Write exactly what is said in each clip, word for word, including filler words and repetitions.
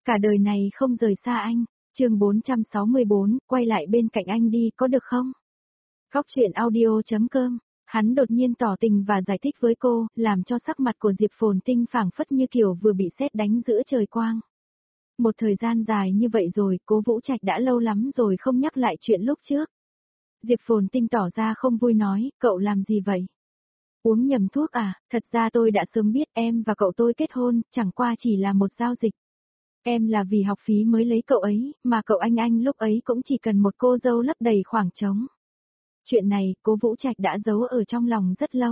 Cả đời này không rời xa anh. Chương bốn trăm sáu mươi bốn, quay lại bên cạnh anh đi có được không? Góc truyện audio chấm com. Hắn đột nhiên tỏ tình và giải thích với cô, làm cho sắc mặt của Diệp Phồn Tinh phảng phất như kiểu vừa bị sét đánh giữa trời quang. Một thời gian dài như vậy rồi, Cố Vũ Trạch đã lâu lắm rồi không nhắc lại chuyện lúc trước. Diệp Phồn Tinh tỏ ra không vui nói, cậu làm gì vậy? Uống nhầm thuốc à, thật ra tôi đã sớm biết em và cậu tôi kết hôn, chẳng qua chỉ là một giao dịch. Em là vì học phí mới lấy cậu ấy, mà cậu anh anh lúc ấy cũng chỉ cần một cô dâu lấp đầy khoảng trống. Chuyện này, Cố Vũ Trạch đã giấu ở trong lòng rất lâu.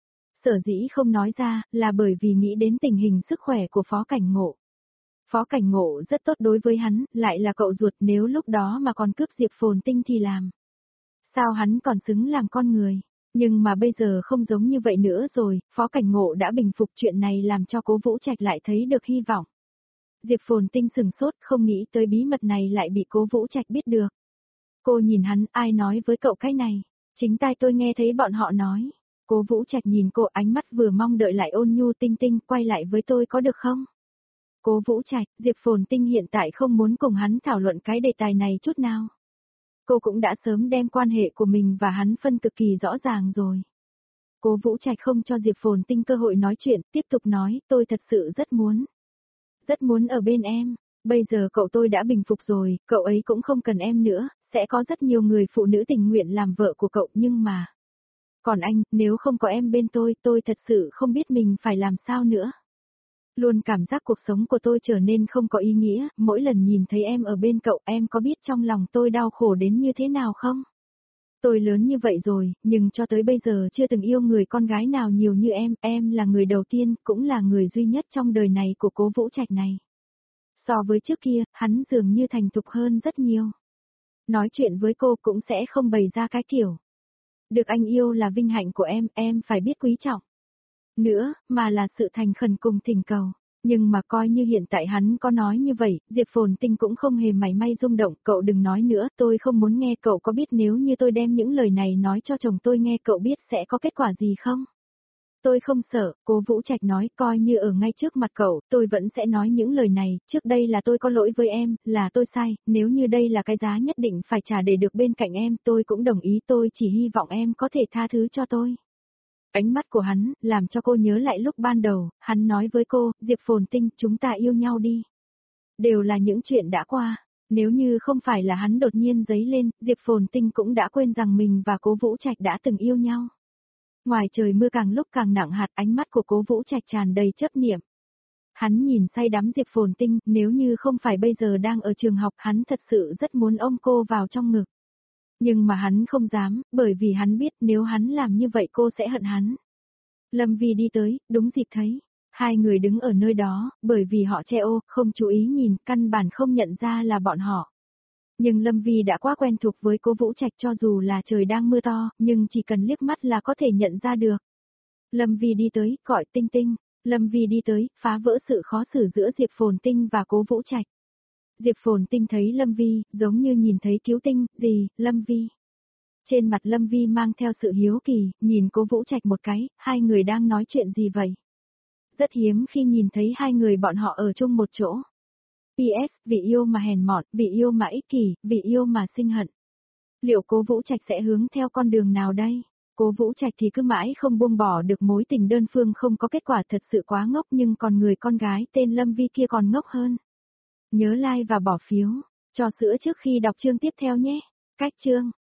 Sở dĩ không nói ra, là bởi vì nghĩ đến tình hình sức khỏe của Phó Cảnh Ngộ. Phó Cảnh Ngộ rất tốt đối với hắn, lại là cậu ruột, nếu lúc đó mà còn cướp Diệp Phồn Tinh thì làm. Sao hắn còn xứng làm con người? Nhưng mà bây giờ không giống như vậy nữa rồi, Phó Cảnh Ngộ đã bình phục, chuyện này làm cho Cố Vũ Trạch lại thấy được hy vọng. Diệp Phồn Tinh sừng sốt, không nghĩ tới bí mật này lại bị Cố Vũ Trạch biết được. Cô nhìn hắn, ai nói với cậu cái này? Chính tai tôi nghe thấy bọn họ nói. Cố Vũ Trạch nhìn cô, ánh mắt vừa mong đợi lại ôn nhu. Tinh Tinh, quay lại với tôi có được không? Cố Vũ Trạch, Diệp Phồn Tinh hiện tại không muốn cùng hắn thảo luận cái đề tài này chút nào. Cô cũng đã sớm đem quan hệ của mình và hắn phân cực kỳ rõ ràng rồi. Cố Vũ Trạch không cho Diệp Phồn Tinh cơ hội nói chuyện, tiếp tục nói, tôi thật sự rất muốn. Rất muốn ở bên em, bây giờ cậu tôi đã bình phục rồi, cậu ấy cũng không cần em nữa, sẽ có rất nhiều người phụ nữ tình nguyện làm vợ của cậu, nhưng mà... Còn anh, nếu không có em bên tôi, tôi thật sự không biết mình phải làm sao nữa. Luôn cảm giác cuộc sống của tôi trở nên không có ý nghĩa, mỗi lần nhìn thấy em ở bên cậu, em có biết trong lòng tôi đau khổ đến như thế nào không? Tôi lớn như vậy rồi, nhưng cho tới bây giờ chưa từng yêu người con gái nào nhiều như em, em là người đầu tiên, cũng là người duy nhất trong đời này của Cố Vũ Trạch này. So với trước kia, hắn dường như thành thục hơn rất nhiều. Nói chuyện với cô cũng sẽ không bày ra cái kiểu. Được anh yêu là vinh hạnh của em, em phải biết quý trọng. Nữa, mà là sự thành khẩn cùng thỉnh cầu. Nhưng mà coi như hiện tại hắn có nói như vậy, Diệp Phồn Tinh cũng không hề mảy may rung động, cậu đừng nói nữa, tôi không muốn nghe. Cậu có biết nếu như tôi đem những lời này nói cho chồng tôi nghe, cậu biết sẽ có kết quả gì không? Tôi không sợ, Cố Vũ Trạch nói, coi như ở ngay trước mặt cậu, tôi vẫn sẽ nói những lời này, trước đây là tôi có lỗi với em, là tôi sai, nếu như đây là cái giá nhất định phải trả để được bên cạnh em, tôi cũng đồng ý, tôi chỉ hy vọng em có thể tha thứ cho tôi. Ánh mắt của hắn, làm cho cô nhớ lại lúc ban đầu, hắn nói với cô, Diệp Phồn Tinh, chúng ta yêu nhau đi. Đều là những chuyện đã qua, nếu như không phải là hắn đột nhiên giấy lên, Diệp Phồn Tinh cũng đã quên rằng mình và Cố Vũ Trạch đã từng yêu nhau. Ngoài trời mưa càng lúc càng nặng hạt, ánh mắt của Cố Vũ Trạch tràn đầy chấp niệm. Hắn nhìn say đắm Diệp Phồn Tinh, nếu như không phải bây giờ đang ở trường học, hắn thật sự rất muốn ôm cô vào trong ngực. Nhưng mà hắn không dám, bởi vì hắn biết nếu hắn làm như vậy cô sẽ hận hắn. Lâm Vi đi tới, đúng dịp thấy. Hai người đứng ở nơi đó, bởi vì họ che ô, không chú ý nhìn, căn bản không nhận ra là bọn họ. Nhưng Lâm Vi đã quá quen thuộc với Cố Vũ Trạch, cho dù là trời đang mưa to, nhưng chỉ cần liếc mắt là có thể nhận ra được. Lâm Vi đi tới, gọi Tinh Tinh. Lâm Vi đi tới, phá vỡ sự khó xử giữa Diệp Phồn Tinh và Cố Vũ Trạch. Diệp Phồn Tinh thấy Lâm Vi, giống như nhìn thấy cứu tinh, gì, Lâm Vi. Trên mặt Lâm Vi mang theo sự hiếu kỳ, nhìn Cố Vũ Trạch một cái, hai người đang nói chuyện gì vậy? Rất hiếm khi nhìn thấy hai người bọn họ ở chung một chỗ. pê ét, vì yêu mà hèn mọn, vì yêu mà ích kỷ, vì yêu mà sinh hận. Liệu Cố Vũ Trạch sẽ hướng theo con đường nào đây? Cố Vũ Trạch thì cứ mãi không buông bỏ được mối tình đơn phương không có kết quả, thật sự quá ngốc, nhưng còn người con gái tên Lâm Vi kia còn ngốc hơn. Nhớ like và bỏ phiếu, cho sữa trước khi đọc chương tiếp theo nhé. Cách chương.